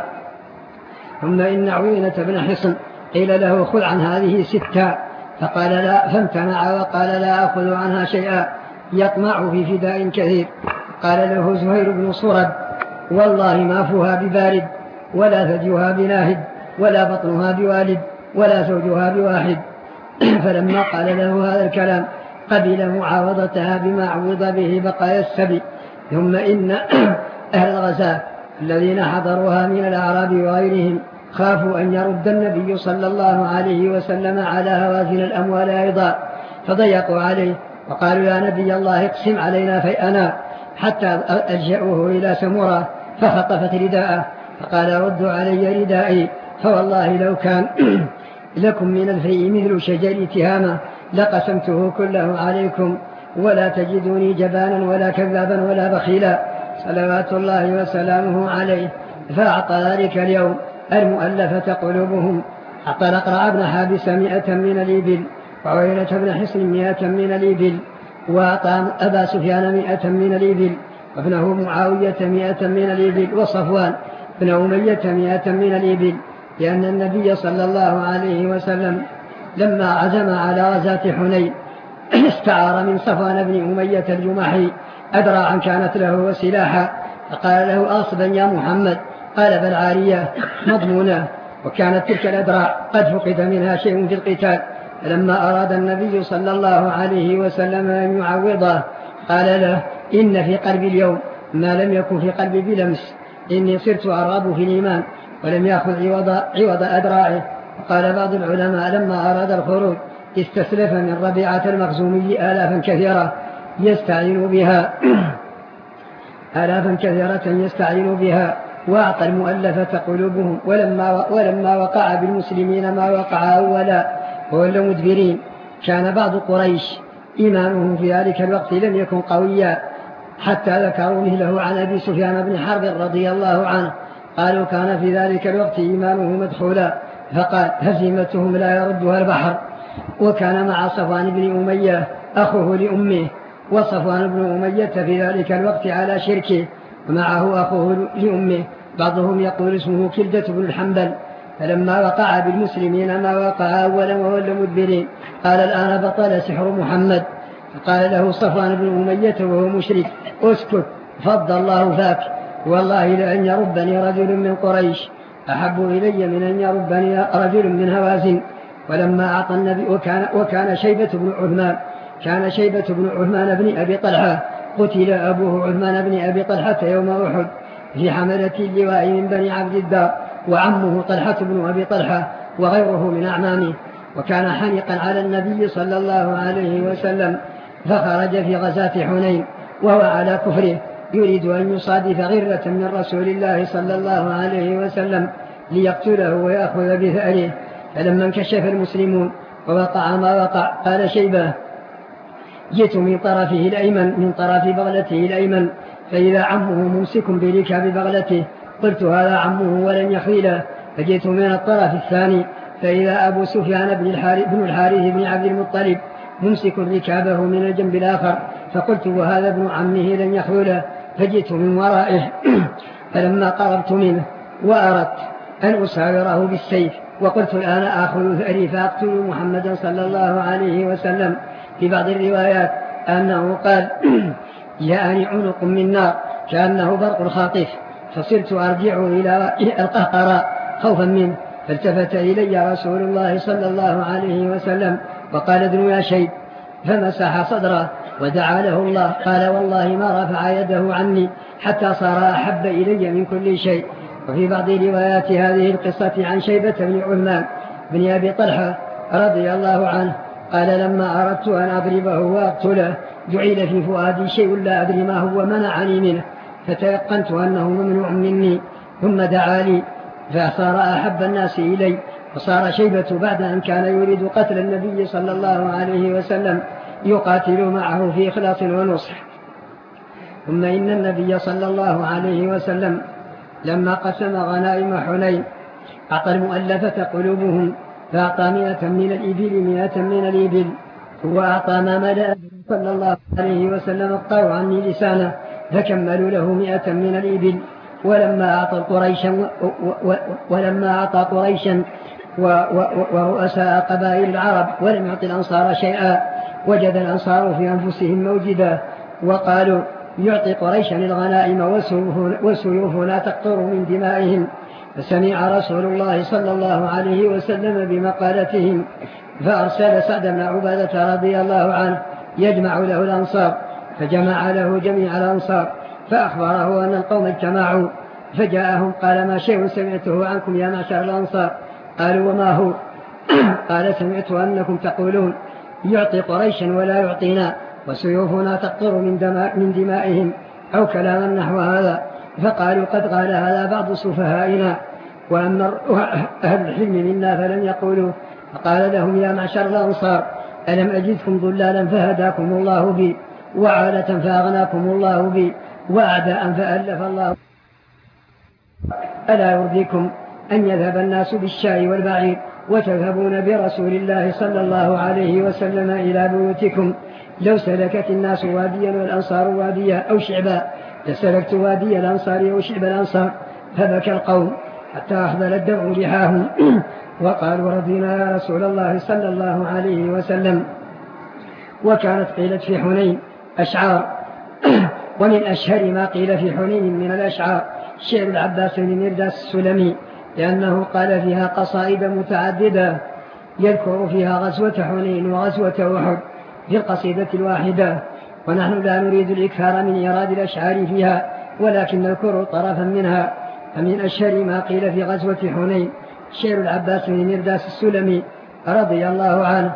ثم إن عوينة بن حصن قيل له خذ عن هذه ستة فقال لا، فامتنع وقال لا أخذ عنها شيئا يطمع في فداء كثير. قال له زهير بن صرد والله ما فوها ببارد ولا ثديها بناهد ولا بطنها بوالد ولا زوجها بواحد. فلما قال له هذا الكلام قبل معاوضتها بما عوض به بقايا السبي. ثم إن أهل الغزاة الذين حضروها من الأعراب وغيرهم خافوا أن يرد النبي صلى الله عليه وسلم على هوازن الأموال أيضا، فضيقوا عليه وقالوا يا نبي الله اقسم علينا فيئنا، حتى ألجأوه إلى سمرة فخطفت رداءه فقال ردوا علي ردائي، فوالله لو كان لكم من الفيء مثل شجر تهامة لقسمته كله عليكم، ولا تجدوني جبانا ولا كذابا ولا بخيلا صلوات الله وسلامه عليه. فأعطى ذلك اليوم المؤلفة قلوبهم، أعطى الأقرع بن حابس مئة من الإبل، وعوينة بن حصن مئة من الإبل، وأعطى أبا سفيان مئة من الإبل، وابنه معاوية مئة من الإبل، وصفوان بن أمية مئة من الإبل، لأن النبي صلى الله عليه وسلم لما عزم على غزاة حنين استعار من صفوان بن أمية الجمحي أدراعا كانت له وسلاحا، فقال له أصبا يا محمد، قال بل عارية مضمونة، وكانت تلك الأدراع قد فقد منها شيء في القتال. فلما أراد النبي صلى الله عليه وسلم أن يعوضه قال له إن في قلبي اليوم ما لم يكن في قلبي بلمس، إني صرت أرغب في الإيمان، ولم يأخذ عوض, عوض أدراعه. وقال بعض العلماء لما أراد الخروج استسلف من ربيعة المخزومي آلافا كثيرة يستعين بها آلافا كثيرة يستعين بها، وأعطى المؤلفة قلوبهم. ولما, ولما وقع بالمسلمين ما وقع أولا وولوا مدبرين، كان بعض قريش إيمانهم في ذلك الوقت لم يكن قويا، حتى ذكروا مثله عن أبي سفيان بن حرب رضي الله عنه، قالوا كان في ذلك الوقت إيمانه مدخولا، فقال هزيمتهم لا يردها البحر. وكان مع صفوان بن أمية أخوه لأمه، وصفوان بن أمية في ذلك الوقت على شركه، ومعه أخوه لأمه بعضهم يقول اسمه كلدة بن الحنبل. فلما وقع بالمسلمين ما وقع أولا وولوا مدبرين قال الآن بطل سحر محمد. فقال له صفوان بن أمية وهو مشرك اسكت فض الله فاك، والله لأن يربني رجل من قريش أحب إلي من أن يربني رجل من هوازن. ولما أعطى النبي وكان, وكان شيبة بن عثمان كان شيبة بن عثمان بن أبي طلحة قتل أبوه عثمان بن أبي طلحة يوم أحد في حملة اللواء من بني عبد الدار، وعمه طلحة بن أبي طلحة وغيره من أعمامه، وكان حنقا على النبي صلى الله عليه وسلم، فخرج في غزاة حنين وهو على كفره يريد أن يصادف غرة من رسول الله صلى الله عليه وسلم ليقتله ويأخذ بثأره. فلما انكشف المسلمون ووقع ما وقع قال شيبة جئت من طرفه الأيمن من طرف بغلته الأيمن فإذا عمه ممسك بركاب بغلته، قلت هذا عمه ولن يخيله، فجئت من الطرف الثاني فإذا أبو سفيان بن الحارث بن, الحارث بن عبد المطلب ممسك ركابه من الجنب الآخر، فقلت وهذا ابن عمه لن يخيله، فجئت من ورائه فلما قربت منه وأردت أن أساوره بالسيف وقلت الآن آخذ ثأري فأقتل محمدا صلى الله عليه وسلم. في بعض الروايات أنه قال جاءني عنق من نار كأنه برق خاطف، فصرت أرجع إلى القهقراء خوفا منه، فالتفت إلي رسول الله صلى الله عليه وسلم وقال ادنو يا شيب، فمسح صدره ودعا له الله. قال والله ما رفع يده عني حتى صار أحب إلي من كل شيء. وفي بعض روايات هذه القصة عن شيبة بن عثمان بن أبي طلحة رضي الله عنه قال لما أردت أن أضربه وأقتله جعل في فؤادي شيء لا أدري ما هو منعني منه، فتيقنت أنه ممنوع مني، ثم دعا لي فصار أحب الناس إلي. فصار شيبة بعد أن كان يريد قتل النبي صلى الله عليه وسلم يقاتل معه في إخلاص ونصح. ثم إن النبي صلى الله عليه وسلم لما قسم غنائم حنين أعطى المؤلفة قلوبهم فأعطى مئة من الإبل مئة من الإبل، وأعطى ما ملأ صلى الله عليه وسلم اقطعوا عني لسانه، فكملوا له مئة من الإبل. ولما أعطى قريشا ولما أعطى قريشا ورؤساء قبائل العرب ولم يعطي الأنصار شيئا، وجد الأنصار في أنفسهم موجدا، وقالوا يعطي قريشا الغنائم وسيوفنا تقطر من دمائهم. فسمع رسول الله صلى الله عليه وسلم بمقالتهم، فأرسل سعد بن عبادة رضي الله عنه يجمع له الأنصار، فجمع له جميع الأنصار، فأخبره أن القوم اجتمعوا، فجاءهم قال ما شيء سمعته عنكم يا معشر الأنصار؟ قالوا وما هو؟ قال سمعت أنكم تقولون يعطي قريشا ولا يعطينا، وسيوفنا تقطر من, دماء من دمائهم، أو كلاما نحو هذا. فقالوا قد قال هذا بعض سفهائنا، وأما أهل الحلم منا فلم يقولوا. فقال لهم يا معشر الأنصار ألم أجدكم ضلالا فهداكم الله بي، وعالة فأغناكم الله بي، وأعداء فألف الله. ألا يرضيكم أن يذهب الناس بالشاء والبعير وتذهبون برسول الله صلى الله عليه وسلم إلى بيوتكم؟ لو سلكت الناس واديا والأنصار واديا أو شعبا لسلكت وادي الأنصار أو شعب الأنصار. فبكى القوم حتى أخذل الدمع لحاهم وقالوا رضينا يا رسول الله صلى الله عليه وسلم. وكانت قيلت في حنين أشعار، ومن أشهر ما قيل في حنين من الأشعار شعر العباس بن مرداس السلمي، لأنه قال فيها قصائد متعددة يذكر فيها غزوة حنين وغزوة أحد في القصيدة الواحدة، ونحن لا نريد الإكثار من إيراد الأشعار فيها، ولكن نذكر طرفا منها. فمن أشهر ما قيل في غزوة حنين شعر العباس بن مرداس السلمي رضي الله عنه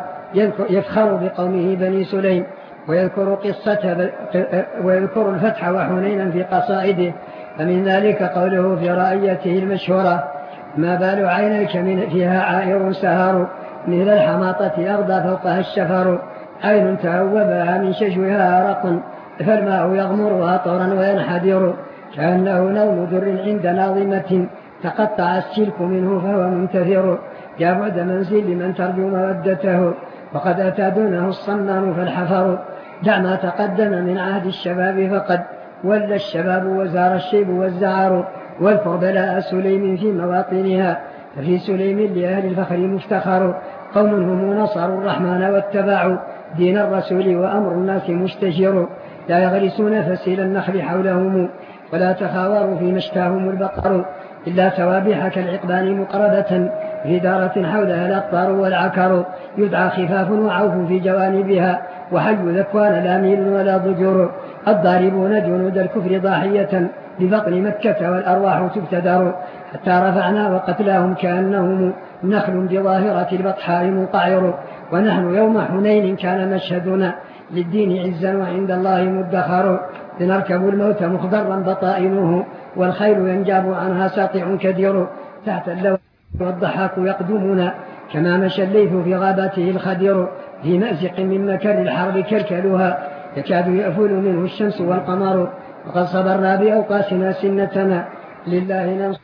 يفخر بقومه بني سليم، ويذكر قصة ويذكر الفتح وحنينا في قصائده. فمن ذلك قوله في رأيته المشهورة ما بال عينيك من فيها عائر سهر، مثل الحماطة أغضى فوقها الشفر، عين تهوبها من شجوها عرق، فالماء يغمرها طورا وينحدر، كأنه نوم در عند ناظمة تقطع السلك منه فهو منتثر، يا بعد منزل لمن ترجو مودته، وقد أتى دونه الصنان فالحفر، دع ما تقدم من عهد الشباب فقد ولى الشباب وزار الشيب والزعر، واذكر بلاء سليم في مواطنها، ففي سليم لأهل الفخر مفتخر، قوم هم نصروا الرحمن واتبعوا دين الرسول وأمر الناس مشتجر، لا يغرسون فسيل النخل حولهم، ولا تخاوروا في مشتاهم البقر، إلا توابح كالعقبان مقربة في دارة حولها الأقطار والعكر، يدعى خفاف وعوف في جوانبها، وحي ذكوان لا ميل ولا ضجر، الضاربون جنود الكفر ضاحية ببطن مكة والأرواح تبتدر، حتى رفعنا وقتلاهم كأنهم نخل بظاهرة البطحاء مقعر، ونحن يوم حنين كان مشهدنا للدين عزا وعند الله مدخر، لنركب الموت مخضرا بطائنه، والخيل ينجاب عنها ساطع كدير، تحت اللوح والضحاك يقدمنا كما مشى الليث في غابته الخدير، في مأزق من مكر الحرب كركلها يكاد يأفل منه الشمس والقمر، وقد صبرنا بأوقاسنا سنتنا لله ننصر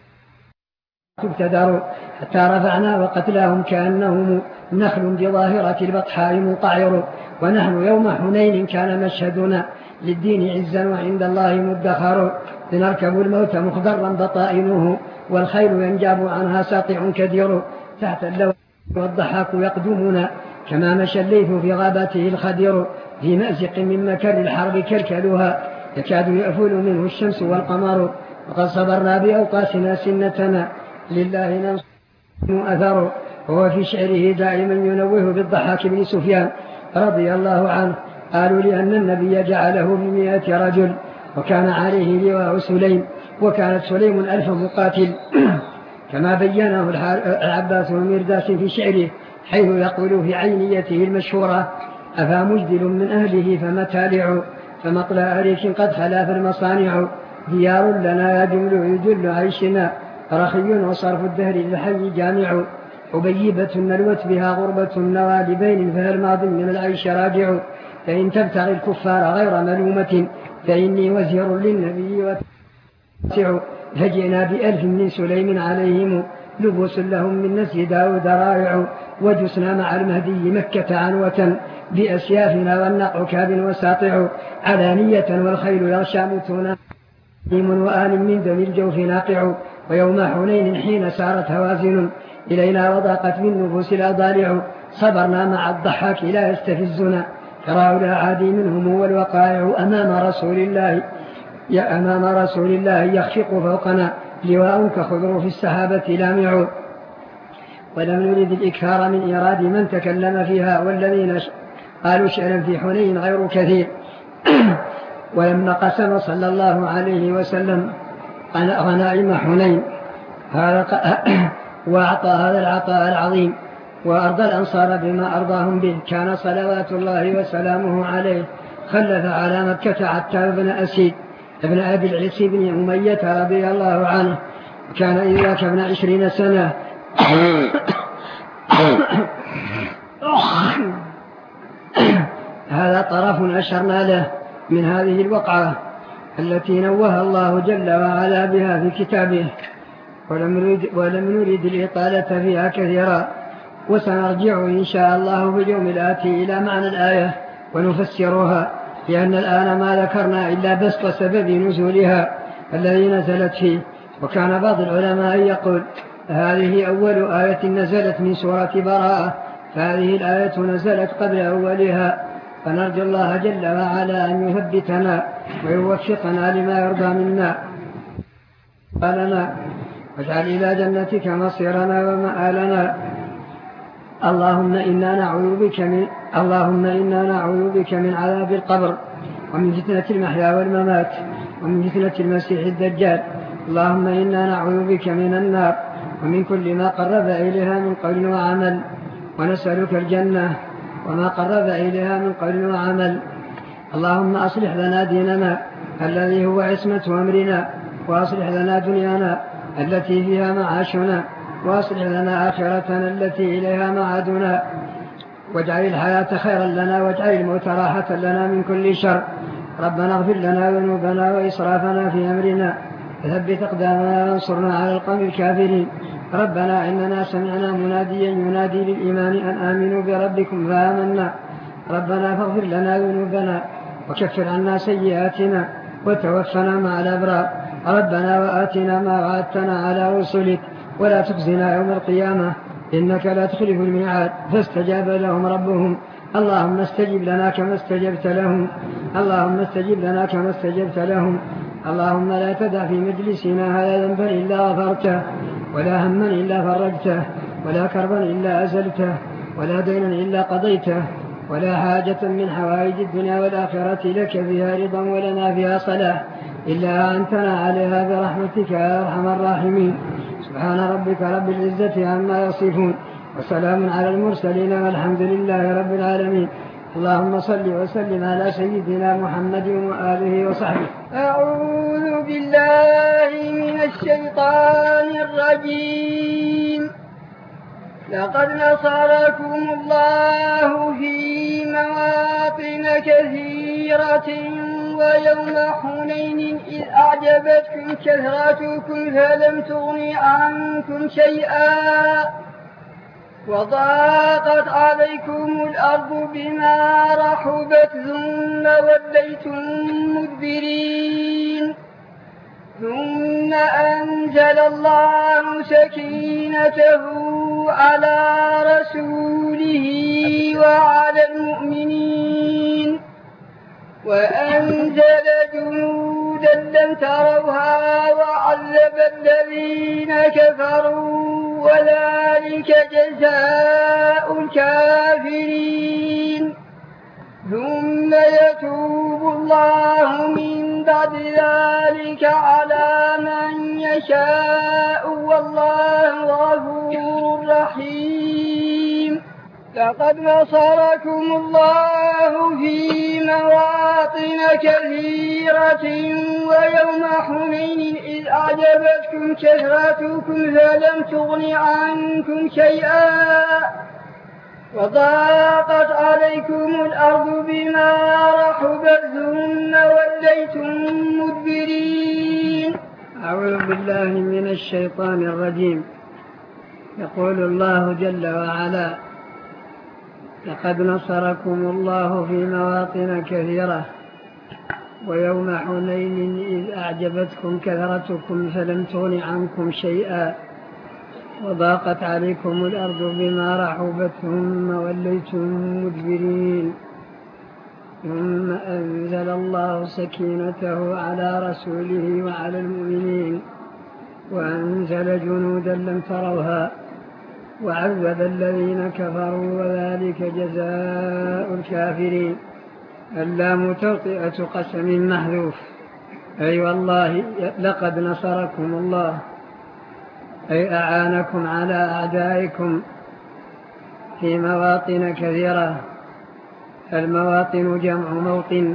تبتدر، حتى رفعنا وقتلاهم كأنهم نخل بظاهرة البطحاء مقعر، ونحن يوم حنين كان مشهدنا للدين عزا وعند الله مدخر، لنركب الموت مخضرا بطائنه، والخيل ينجاب عنها ساطع كدير، تحت اللوح والضحاك يقدمنا كما مشى الليث في غابته الخدير، في مأزق من مكر الحرب كركلها يكاد يأفل منه الشمس والقمر، وقد صبرنا بأوقاسنا سنتنا لله ننصر أثر. وهو في شعره دائما ينوه بالضحاك بن سفيان رضي الله عنه، قالوا لأن النبي جعله بمئة رجل، وكان عليه لواء سليم، وكانت سليم ألف مقاتل كما بينه العباس بن مرداس في شعره، حيث يقول في عينيته المشهورة أفا مجدل من أهله فمتالع، فمطلع أريك قد خلا في المصانع، ديار لنا يجل يجل عيشنا، رخي وصرف الدهر للحي جامع، حبيبة نلوت بها غربة النوى لبين فهل ماض من العيش راجع، فإن تبتغي الكفار غير ملومة فإني وزير للنبي وتسع، فجئنا بألف من سليم عليهم لبوس لهم من نسي داود رائع، وجسنا مع المهدي مكة عنوة بأسيافنا والنقع كاب وساطع علانية والخيل يغشى متونا وآل من ذوي الجوف ناقع ويوم حنين حين سارت هوازن إلينا وضاقت بالنفوس الأضالع صبرنا مع الضحاك لا يستفزنا ترى الأعادي منهم والوقائع أمام رسول الله يا أمام رسول الله يخفق فوقنا لواء كخضر في السحابة لامع ولم نريد الإكثار من إيراد من تكلم فيها والذين قالوا شعرا في حنين غير كثير ولم نقسم صلى الله عليه وسلم غنائم حنين وأعطى هذا العطاء العظيم وأرضى الأنصار بما أرضاهم به كان صلوات الله وسلامه عليه خلف على مكة عتاب بن أسيد ابن أبي العيس بن أمية رضي الله عنه كان إذا كان عشرين سنة هذا طرف أشرنا له من هذه الوقعة التي نوه الله جل وعلا بها في كتابه ولم نريد, ولم نريد الإطالة فيها كثيرا وسنرجع إن شاء الله في اليوم الآتي إلى معنى الآية ونفسرها لأن الآن ما ذكرنا إلا بسط سبب نزولها الذي نزلت فيه وكان بعض العلماء يقول هذه أول آية نزلت من سورة براءة فهذه الآية نزلت قبل أولها فنرجو الله جل وعلا أن يثبتنا ويوفقنا لما يرضى منا قالنا واجعل إلى جنتك مصيرنا ومآلنا اللهم إنا نعوذ بك من اللهم إنا نعوذ بك من عذاب القبر ومن فتنة المحيا والممات ومن فتنة المسيح الدجال اللهم إنا نعوذ بك من النار ومن كل ما قرب إليها من قول وعمل ونسألك الجنة وما قرب إليها من قول وعمل اللهم أصلح لنا ديننا الذي هو عصمة أمرنا وأصلح لنا دنيانا التي فيها معاشنا وأصلح لنا آخرتنا التي إليها معادنا واجعل الحياة خيرا لنا واجعل الموت راحة لنا من كل شر ربنا اغفر لنا ذنوبنا وإسرافنا في أمرنا وثبت أقدامنا وانصرنا على القوم الكافرين ربنا إننا سمعنا مناديا ينادي للإيمان أن آمنوا بربكم فآمنا ربنا فاغفر لنا ذنوبنا وكفر عنا سيئاتنا وتوفنا مع الأبرار ربنا وآتنا ما وعدتنا على رسلك ولا تخزنا يوم القيامة إنك لا تخلف الميعاد فاستجاب لهم ربهم اللهم استجب لنا كما استجبت لهم اللهم استجب لنا كما استجبت لهم اللهم لا تدع في مجلسنا هذا ذنبا إلا غفرته ولا هما إلا فرجته ولا كربا إلا أزلته ولا دينا إلا قضيته ولا حاجة من حوائج الدنيا والآخرة لك فيها رضا ولنا فيها صلاح إلا أنتنا عليها برحمتك يا أرحم الراحمين سبحان ربك رب العزة عما يصفون وسلام على المرسلين والحمد لله رب العالمين اللهم صل وسلم على سيدنا محمد وآله وصحبه أعوذ بالله من الشيطان الرجيم لقد نصركم الله في مواطن كثيرة ويوم حنين إذ أعجبتكم كثرتكم فلم تغن عنكم شيئا وضاقت عليكم الأرض بما رحبت ثم وليتم مدبرين ثم أنزل الله سكينته على رسوله وعلى المؤمنين وأنزل جنودا لم تروها وعذب الذين كفروا وذلك جزاء الكافرين ثم يتوب الله من بعد ذلك على من يشاء والله غفور رحيم لقد نصركم الله في مواطن كثيرة ويوم حنين إذ أعجبتكم كثرتكم فلم تغن عنكم شيئا وضاقت عليكم الأرض بما رحبت ثم وليتم مدبرين أعوذ بالله من الشيطان الرجيم يقول الله جل وعلا لقد نصركم الله في مواطن كثيرة ويوم حنين إذ أعجبتكم كثرتكم فلم تغن عنكم شيئا وضاقت عليكم الأرض بما رحبت ثم وليتم مدبرين ثم أنزل الله سكينته على رسوله وعلى المؤمنين وأنزل جنودا لم تروها وعذب الذين كفروا وذلك جزاء الكافرين. اللام توطئة قسم محذوف، أي والله لقد نصركم الله، أي أعانكم على أعدائكم في مواطن كثيرة. المواطن جمع موطن،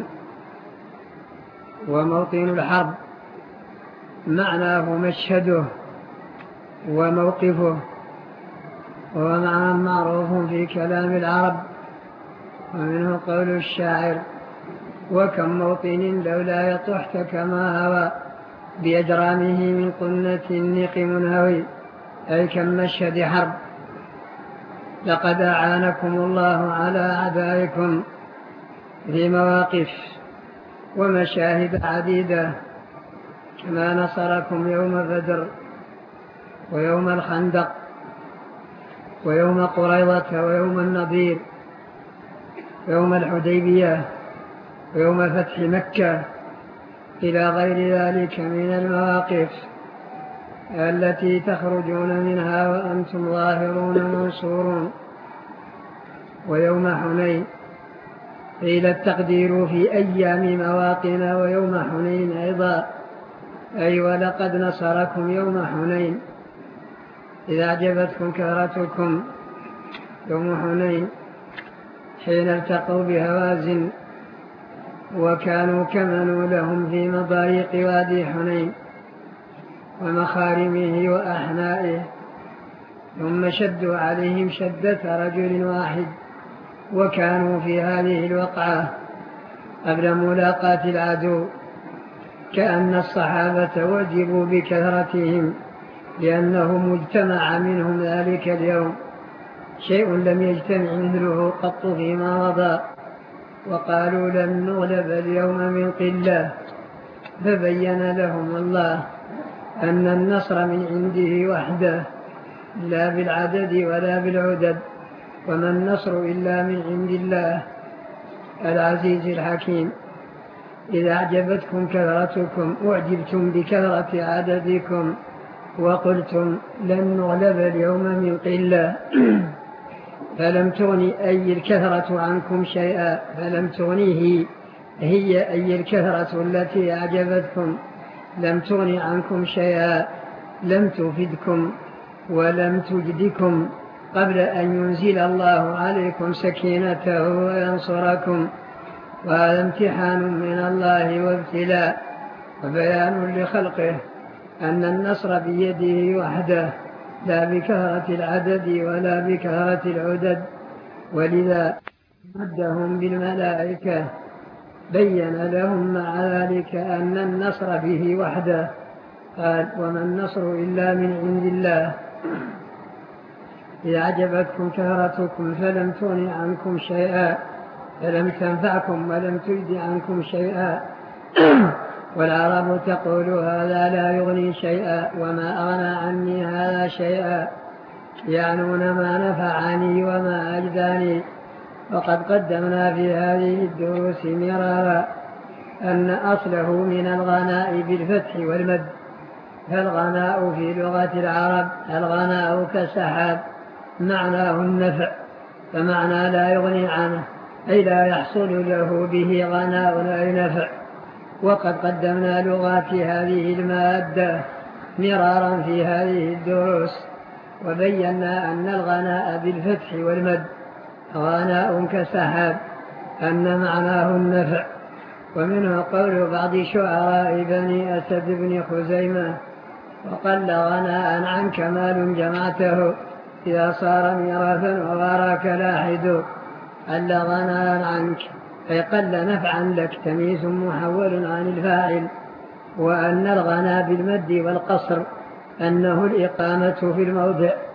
وموطن الحرب معناه مشهده وموقفه، وهو معنى معروف في كلام العرب، ومنه قول الشاعر: وكم موطن لولا يطحت كما هوى بأجرامه من قنة النق منهوي، أي كم مشهد حرب. لقد أعانكم الله على أعدائكم في مواقف ومشاهد عديدة، كما نصركم يوم بدر ويوم الخندق ويوم قريظة ويوم النضير ويوم الحديبية ويوم فتح مكة إلى غير ذلك من المواقف التي تخرجون منها وأنتم ظاهرون منصورون. ويوم حنين قيل التقدير في أيام مواطن ويوم حنين أيضا، أي ولقد نصركم يوم حنين إذا أعجبتكم كثرتكم يوم حنين حين التقوا بهوازن وكانوا كمنوا لهم في مضايق وادي حنين ومخارمه وأحنائه، ثم شدوا عليهم شدة رجل واحد، وكانوا في هذه الوقعة قبل ملاقاة العدو كأن الصحابة وجبوا بكثرتهم، لأنهم اجتمع منهم ذلك اليوم شيء لم يجتمع مثله قط فيما مضى، وقالوا لن نغلب اليوم من قلة، فبين لهم الله أن النصر من عنده وحده لا بالعدد ولا بالعدد، وما النصر إلا من عند الله العزيز الحكيم. إذا أعجبتكم كثرتكم أعجبتم بكثرة عددكم وقلتم لن نغلب اليوم من قلة فلم تغني أي الكثرة عنكم شيئا، فلم تغنيه هي أي الكثرة التي أعجبتكم لم تغني عنكم شيئا، لم تفدكم ولم تجدكم قبل أن ينزل الله عليكم سكينته وينصركم. وهذا امتحان من الله وابتلاء وبيان لخلقه أن النصر بيده وحده لا بكثرة العدد ولا بكثرة العدد. ولذا مدهم بالملائكة بين لهم مع ذلك أن النصر به وحده، قال وما النصر إلا من عند الله. إذا أعجبتكم كثرتكم فلم تغن عنكم شيئا، فلم تنفعكم ولم تجد عنكم شيئا. والعرب تقول هذا لا يغني شيئا وما أغنى عني هذا شيئا، يعنون ما نفعني وما أجداني. وقد قدمنا في هذه الدروس مرارا أن أصله من الغناء بالفتح والمد، فالغناء في لغة العرب الغناء كسحاب معناه النفع، فمعنى لا يغني عنه أي لا يحصل له به غناء أي نفع. وقد قدمنا لغات هذه المادة مرارا في هذه الدروس، وبينا أن الغناء بالفتح والمد غناء كسحاب أن معناه النفع. ومنه قول بعض شعراء بني أسد بن خزيمة: وقل غناء عنك مال جمعته إذا صار ميراثا وغراك لاحد. قل غناء عنك أي قل نفعا لك، تمييز محول عن الفاعل. وأن الغنى بالمد والقصر أنه الإقامة في الموضع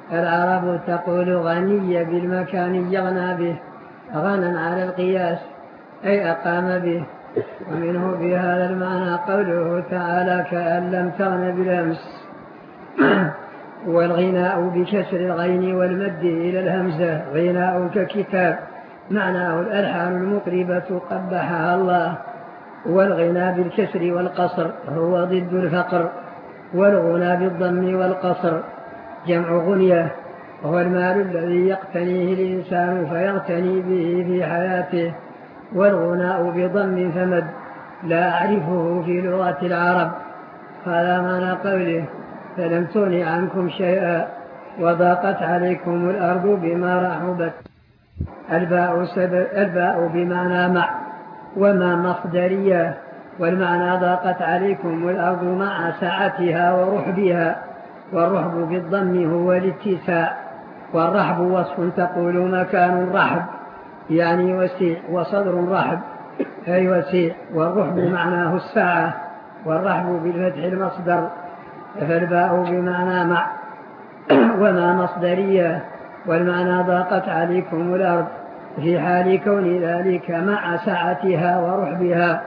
العرب تقول غني بالمكان يغنى به، غنى على القياس أي أقام به. ومنه في هذا المعنى قوله تعالى كأن لم تغن بالأمس. والغناء بكسر الغين والمد إلى الهمزة، غناء ككتاب، معناه الألحان المطربة قبحها الله. والغناء بالكسر والقصر هو ضد الفقر، والغنى بالضم والقصر جمع غنية، وهو المال الذي يقتنيه الإنسان فيغتني به في حياته. والغناء بضم فمد لا أعرفه في لغة العرب. هذا معنى قوله فلم تغن عنكم شيئا وضاقت عليكم الأرض بما رحبت. الباء, الباء بمعنى مع، وما مصدرية، والمعنى ضاقت عليكم الأرض مع سعتها ورحبها. والرحب بالضم هو الاتساع، والرحب وصف تقول مكان رحب يعني وسيع، وصدر رحب أي وسيع. والرحب معناه السعة، والرحب بالفتح المصدر. فالباء بمعنى مع وما مصدرية، والمعنى ضاقت عليكم الأرض في حال كون ذلك مع سعتها ورحبها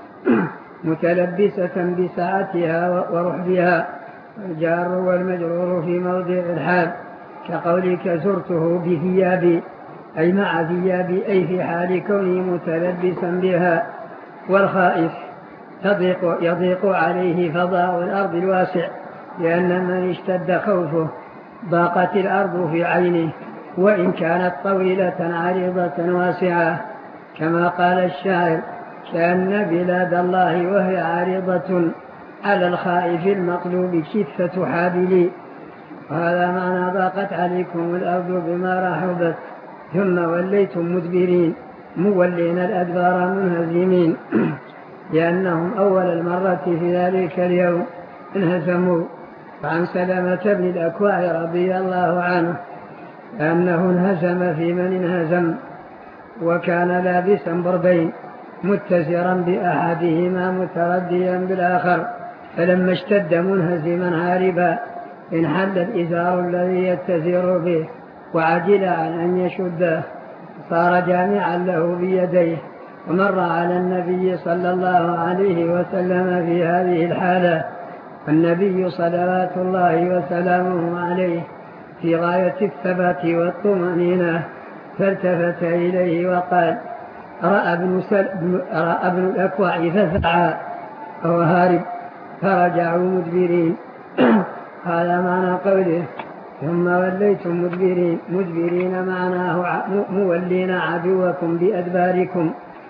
متلبسة بسعتها ورحبها. الجار والمجرور في موضع الحال كقولك زرته بثيابي أي مع ثيابي، أي في حال كونه متلبسا بها. والخائف يضيق, يضيق عليه فضاء الأرض الواسع، لأن من اشتد خوفه ضاقت الأرض في عينه، وإن كانت طويلة عريضة واسعة، كما قال الشاعر كأن بلاد الله وهي عريضة على الخائف المطلوب كفة حابلي. وهذا معنى ضاقت عليكم الأرض بما رحبت ثم وليتم مدبرين مولين الأدبار منهزمين، لأنهم أول المرة في ذلك اليوم انهزموا. وعن سلمة بن الأكوع رضي الله عنه أنه انهزم في من انهزم، وكان لابسا بربين متزرا بأحدهما مترديا بالآخر، فلما اشتد منهزما هاربا انحل الإزار الذي يتزر به وعجل عن أن يشده، صار جامعا له بيديه. ومر على النبي صلى الله عليه وسلم في هذه الحالة، والنبي صلوات الله وسلامه عليه في غاية الثبات والطمأنينة، فالتفت إليه وقال رأى ابن, سل... رأى ابن الأكوع فسعى وهو هارب، فرجعوا مدبرين. هذا معنى قوله ثم وليتم مدبرين. مدبرين معناه مولين عدوكم بأدباركم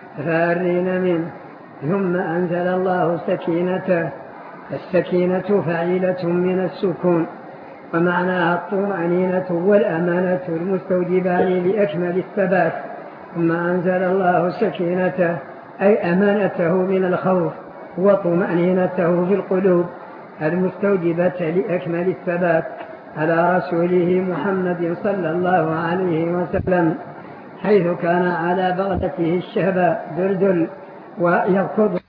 فارين منه. ثم أنزل الله سكينته. السكينة فعيلة من السكون، ومعناها الطمأنينة والأمانة المستوجبان لأكمل الثبات. ثم أنزل الله سكينته أي أمانته من الخوف وطمأنينته في القلوب المستوجبة لأكمل الثبات على رسوله محمد صلى الله عليه وسلم، حيث كان على بغلته الشهباء دلدل ويركض